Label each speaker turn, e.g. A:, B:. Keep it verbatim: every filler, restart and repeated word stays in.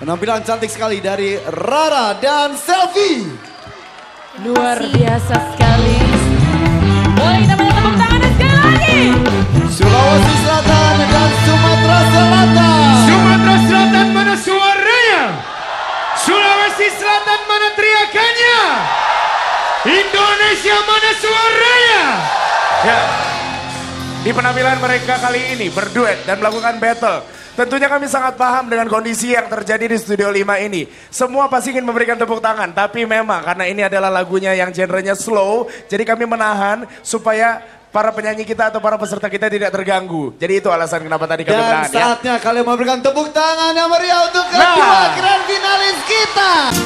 A: Penampilan cantik sekali dari Rara dan Selfie.
B: Luar biasa sekali. Boleh kita beri tepuk tangan sekali lagi.
A: Sulawesi Selatan dan Sumatera Selatan.
C: Sumatera Selatan mana suaranya? Sulawesi Selatan mana teriakannya? Indonesia mana suaranya? Ya. Di penampilan mereka kali ini berduet dan melakukan battle. Tentunya kami sangat paham dengan kondisi yang terjadi di Studio lima ini. Semua pasti ingin memberikan tepuk tangan, tapi memang karena ini adalah lagunya yang genrenya slow, jadi kami menahan supaya para penyanyi kita atau para peserta kita tidak terganggu. Jadi itu alasan kenapa tadi kami menahan.
A: Dan saatnya ya. Kalian memberikan tepuk tangan yang meriah untuk kedua
C: nah.
A: grand finalis kita.